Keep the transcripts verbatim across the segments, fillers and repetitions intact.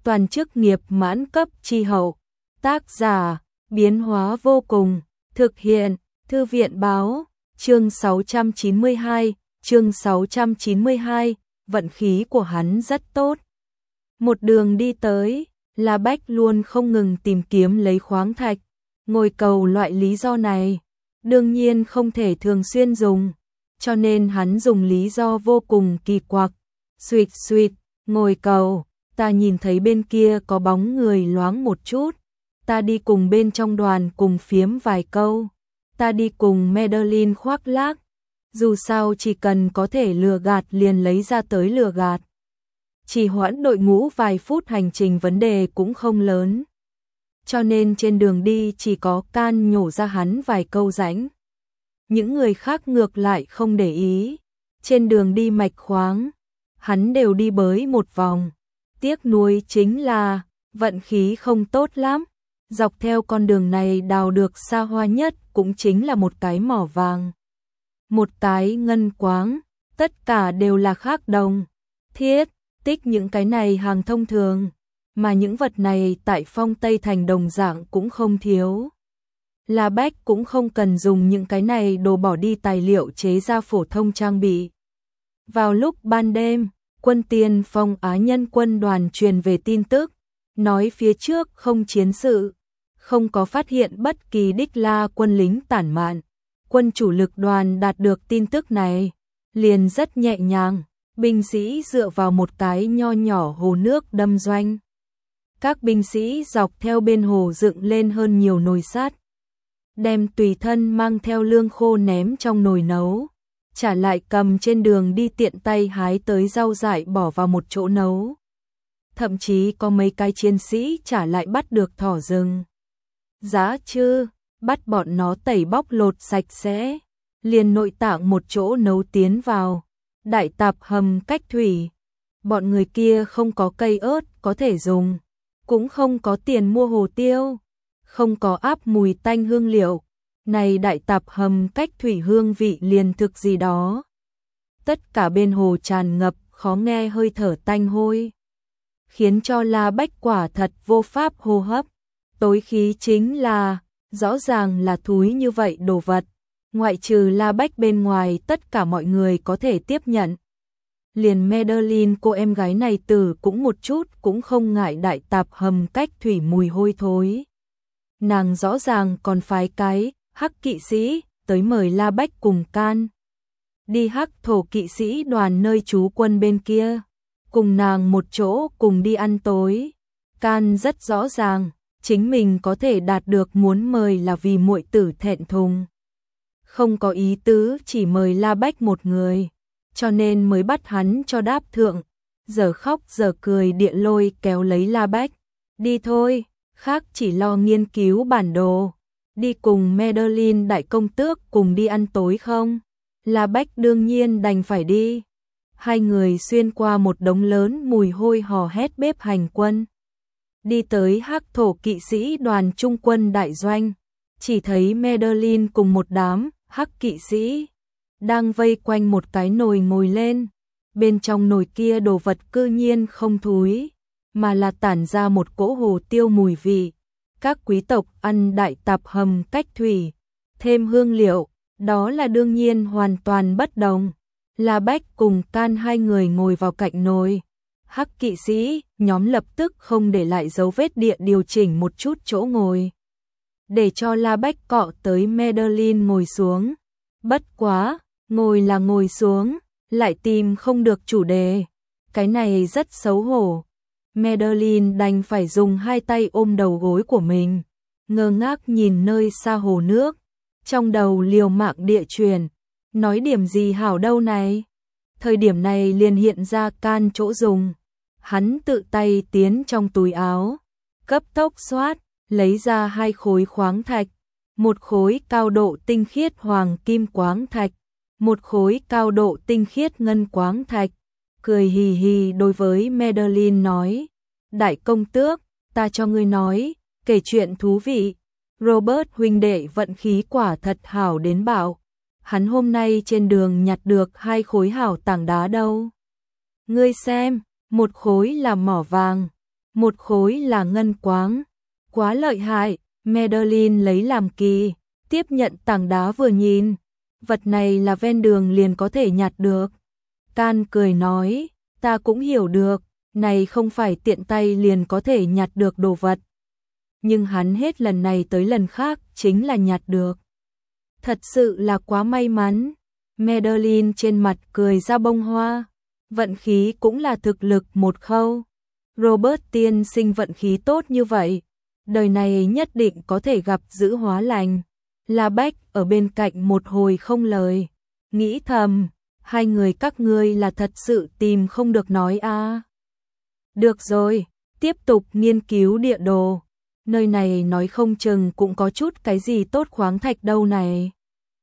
toàn chức nghiệp mãn cấp chi hậu. Tác giả, biến hóa vô cùng, thực hiện, Thư viện báo, chương sáu trăm chín mươi hai, chương sáu trăm chín mươi hai, vận khí của hắn rất tốt. Một đường đi tới, La Bách luôn không ngừng tìm kiếm lấy khoáng thạch, ngồi cầu loại lý do này, đương nhiên không thể thường xuyên dùng, cho nên hắn dùng lý do vô cùng kỳ quặc. Xuỵt xuỵt, ngồi cầu, ta nhìn thấy bên kia có bóng người loáng một chút, ta đi cùng bên trong đoàn cùng phiếm vài câu, ta đi cùng Madeline khoác lác, dù sao chỉ cần có thể lừa gạt liền lấy ra tới lừa gạt. Chỉ hoãn đội ngũ vài phút hành trình vấn đề cũng không lớn. Cho nên trên đường đi chỉ có Can nhổ ra hắn vài câu rãnh. Những người khác ngược lại không để ý. Trên đường đi mạch khoáng, hắn đều đi bới một vòng. Tiếc nuối chính là vận khí không tốt lắm. Dọc theo con đường này đào được xa hoa nhất cũng chính là một cái mỏ vàng, một cái ngân quáng, tất cả đều là khác đồng, thiết, tích những cái này hàng thông thường, mà những vật này tại Phong Tây Thành đồng dạng cũng không thiếu. La Bách cũng không cần dùng những cái này đồ bỏ đi tài liệu chế ra phổ thông trang bị. Vào lúc ban đêm, quân tiên Phong Á Nhân quân đoàn truyền về tin tức, nói phía trước không chiến sự, không có phát hiện bất kỳ Đích La quân lính tản mạn. Quân chủ lực đoàn đạt được tin tức này, liền rất nhẹ nhàng, binh sĩ dựa vào một cái nho nhỏ hồ nước đâm doanh. Các binh sĩ dọc theo bên hồ dựng lên hơn nhiều nồi sắt, đem tùy thân mang theo lương khô ném trong nồi nấu, trả lại cầm trên đường đi tiện tay hái tới rau dại bỏ vào một chỗ nấu. Thậm chí có mấy cái chiến sĩ trả lại bắt được thỏ rừng, giá trư, bắt bọn nó tẩy bóc lột sạch sẽ, liền nội tạng một chỗ nấu tiến vào. Đại tạp hầm cách thủy, bọn người kia không có cây ớt có thể dùng, cũng không có tiền mua hồ tiêu, không có áp mùi tanh hương liệu, này đại tạp hầm cách thủy hương vị liền thực gì đó. Tất cả bên hồ tràn ngập khó nghe hơi thở tanh hôi, khiến cho La Bách quả thật vô pháp hô hấp. Tối khí chính là, rõ ràng là thúi như vậy đồ vật, ngoại trừ La Bách bên ngoài tất cả mọi người có thể tiếp nhận. Liền Madeline cô em gái này tử cũng một chút cũng không ngại đại tạp hầm cách thủy mùi hôi thối. Nàng rõ ràng còn phái cái hắc kỵ sĩ tới mời La Bách cùng Can đi hắc thổ kỵ sĩ đoàn nơi trú quân bên kia, cùng nàng một chỗ cùng đi ăn tối. Can rất rõ ràng, chính mình có thể đạt được muốn mời là vì muội tử thẹn thùng, không có ý tứ chỉ mời La Bách một người, cho nên mới bắt hắn cho đáp thượng. Giờ khóc giờ cười địa lôi kéo lấy La Bách, đi thôi, khác chỉ lo nghiên cứu bản đồ, đi cùng Madeline đại công tước cùng đi ăn tối không? La Bách đương nhiên đành phải đi. Hai người xuyên qua một đống lớn mùi hôi hò hét bếp hành quân, đi tới hắc thổ kỵ sĩ đoàn trung quân đại doanh, chỉ thấy Madeline cùng một đám hắc kỵ sĩ đang vây quanh một cái nồi ngồi lên, bên trong nồi kia đồ vật cư nhiên không thúi, mà là tản ra một cỗ hồ tiêu mùi vị. Các quý tộc ăn đại tạp hầm cách thủy, thêm hương liệu, đó là đương nhiên hoàn toàn bất đồng. La Bách cùng Can hai người ngồi vào cạnh nồi. Hắc kỵ sĩ nhóm lập tức không để lại dấu vết địa điều chỉnh một chút chỗ ngồi, để cho La Bách cọ tới Madeline ngồi xuống. Bất quá, ngồi là ngồi xuống, lại tìm không được chủ đề, cái này rất xấu hổ. Madeline đành phải dùng hai tay ôm đầu gối của mình, ngơ ngác nhìn nơi xa hồ nước, trong đầu liều mạng địa truyền, nói điểm gì hảo đâu này. Thời điểm này liền hiện ra Can chỗ dùng, hắn tự tay tiến trong túi áo, cấp tốc xoát, lấy ra hai khối khoáng thạch, một khối cao độ tinh khiết hoàng kim quáng thạch, một khối cao độ tinh khiết ngân quáng thạch, cười hì hì đối với Madeline nói, đại công tước, ta cho ngươi nói, kể chuyện thú vị, Robert huynh đệ vận khí quả thật hảo đến bạo, hắn hôm nay trên đường nhặt được hai khối hảo tảng đá đâu. Ngươi xem, một khối là mỏ vàng, một khối là ngân quáng. Quá lợi hại, Madeline lấy làm kỳ, tiếp nhận tảng đá vừa nhìn. Vật này là ven đường liền có thể nhặt được. Can cười nói, ta cũng hiểu được, này không phải tiện tay liền có thể nhặt được đồ vật. Nhưng hắn hết lần này tới lần khác chính là nhặt được. Thật sự là quá may mắn. Madeline trên mặt cười ra bông hoa. Vận khí cũng là thực lực một khâu. Robert tiên sinh vận khí tốt như vậy, đời này nhất định có thể gặp giữ hóa lành. La Bách ở bên cạnh một hồi không lời, nghĩ thầm, hai người các ngươi là thật sự tìm không được nói a. À. Được rồi, tiếp tục nghiên cứu địa đồ. Nơi này nói không chừng cũng có chút cái gì tốt khoáng thạch đâu này.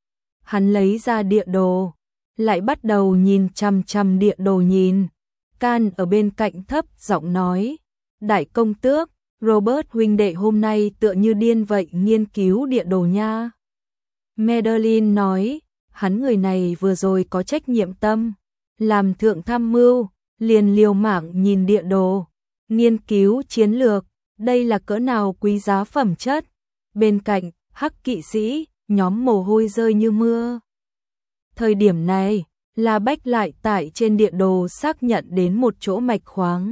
Hắn lấy ra địa đồ, lại bắt đầu nhìn chằm chằm địa đồ nhìn. Can ở bên cạnh thấp giọng nói, đại công tước, Robert huynh đệ hôm nay tựa như điên vậy nghiên cứu địa đồ nha. Madeline nói, hắn người này vừa rồi có trách nhiệm tâm, làm thượng tham mưu, liền liều mạng nhìn địa đồ, nghiên cứu chiến lược, đây là cỡ nào quý giá phẩm chất. Bên cạnh, hắc kỵ sĩ, nhóm mồ hôi rơi như mưa. Thời điểm này, La Bách lại tại trên địa đồ xác nhận đến một chỗ mạch khoáng.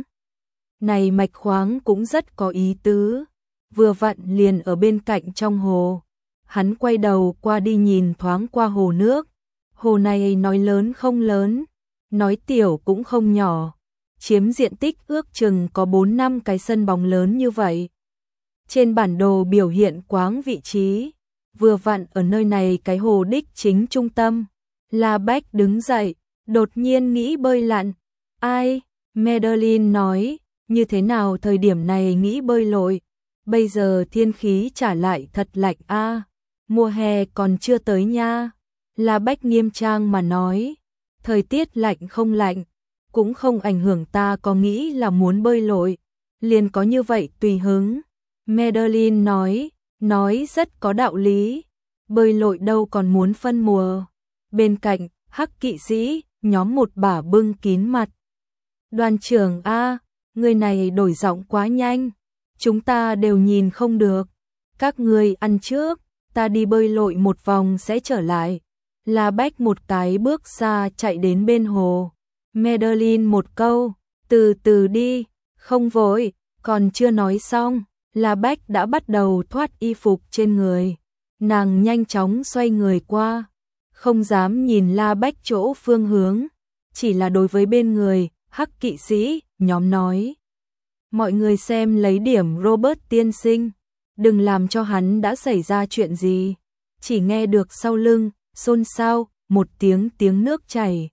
Này mạch khoáng cũng rất có ý tứ, vừa vặn liền ở bên cạnh trong hồ. Hắn quay đầu qua đi nhìn thoáng qua hồ nước. Hồ này nói lớn không lớn, nói tiểu cũng không nhỏ, chiếm diện tích ước chừng có bốn năm cái sân bóng lớn như vậy. Trên bản đồ biểu hiện quáng vị trí, vừa vặn ở nơi này cái hồ đích chính trung tâm. La Bách đứng dậy, đột nhiên nghĩ bơi lặn. Ai? Madeline nói, như thế nào thời điểm này nghĩ bơi lội? Bây giờ thiên khí trả lại thật lạnh a. À, mùa hè còn chưa tới nha. La Bách nghiêm trang mà nói, thời tiết lạnh không lạnh, cũng không ảnh hưởng ta có nghĩ là muốn bơi lội, liền có như vậy tùy hứng. Madeline nói, nói rất có đạo lý, bơi lội đâu còn muốn phân mùa. Bên cạnh, hắc kỵ sĩ, nhóm một bả bưng kín mặt. Đoàn trưởng a, người này đổi giọng quá nhanh, chúng ta đều nhìn không được. Các ngươi ăn trước, ta đi bơi lội một vòng sẽ trở lại. La Bách một cái bước xa chạy đến bên hồ. Madeline một câu, từ từ đi, không vội, còn chưa nói xong, La Bách đã bắt đầu thoát y phục trên người. Nàng nhanh chóng xoay người qua, không dám nhìn La Bách chỗ phương hướng, chỉ là đối với bên người, hắc kỵ sĩ, nhóm nói. Mọi người xem lấy điểm Robert tiên sinh, đừng làm cho hắn đã xảy ra chuyện gì. Chỉ nghe được sau lưng, xôn xao, một tiếng tiếng nước chảy.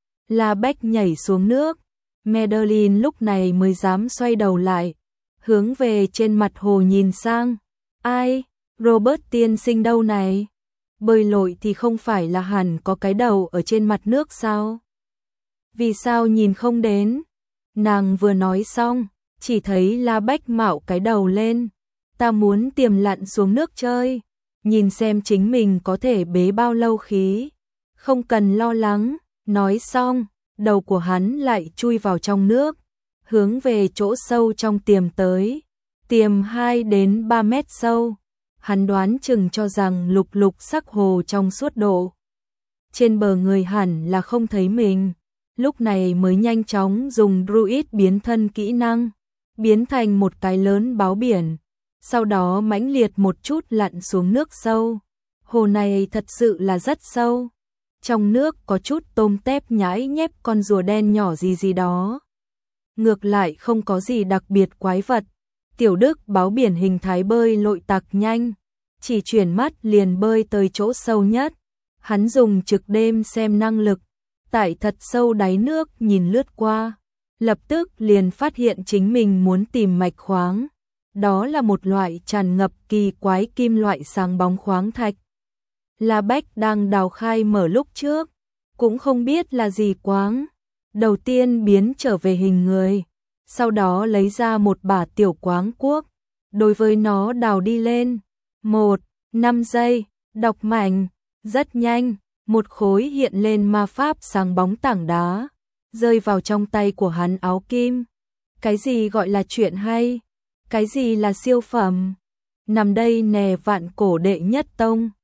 La Bách nhảy xuống nước, Madeline lúc này mới dám xoay đầu lại, hướng về trên mặt hồ nhìn sang. Ai? Robert tiên sinh đâu này? Bơi lội thì không phải là hẳn có cái đầu ở trên mặt nước sao? Vì sao nhìn không đến? Nàng vừa nói xong, chỉ thấy La Bách mạo cái đầu lên. Ta muốn tiềm lặn xuống nước chơi, nhìn xem chính mình có thể bế bao lâu khí. Không cần lo lắng, nói xong, đầu của hắn lại chui vào trong nước, hướng về chỗ sâu trong tiềm tới. Tiềm hai đến ba mét sâu. Hắn đoán chừng cho rằng lục lục sắc hồ trong suốt độ. Trên bờ người hẳn là không thấy mình, lúc này mới nhanh chóng dùng druid biến thân kỹ năng, biến thành một cái lớn báo biển, sau đó mãnh liệt một chút lặn xuống nước sâu. Hồ này thật sự là rất sâu, trong nước có chút tôm tép nhãi nhép con rùa đen nhỏ gì gì đó. Ngược lại không có gì đặc biệt quái vật. Tiểu Đức báo biển hình thái bơi lội tặc nhanh, chỉ chuyển mắt liền bơi tới chỗ sâu nhất. Hắn dùng trực đêm xem năng lực, tại thật sâu đáy nước nhìn lướt qua, lập tức liền phát hiện chính mình muốn tìm mạch khoáng. Đó là một loại tràn ngập kỳ quái kim loại sáng bóng khoáng thạch. La Bách đang đào khai mở lúc trước, cũng không biết là gì quáng. Đầu tiên biến trở về hình người, sau đó lấy ra một bả tiểu quáng cuốc, đối với nó đào đi lên. Một, năm giây, đọc mảnh, rất nhanh, một khối hiện lên ma pháp sáng bóng tảng đá, rơi vào trong tay của hắn áo kim. Cái gì gọi là chuyện hay? Cái gì là siêu phẩm? Nằm đây nè vạn cổ đệ nhất tông.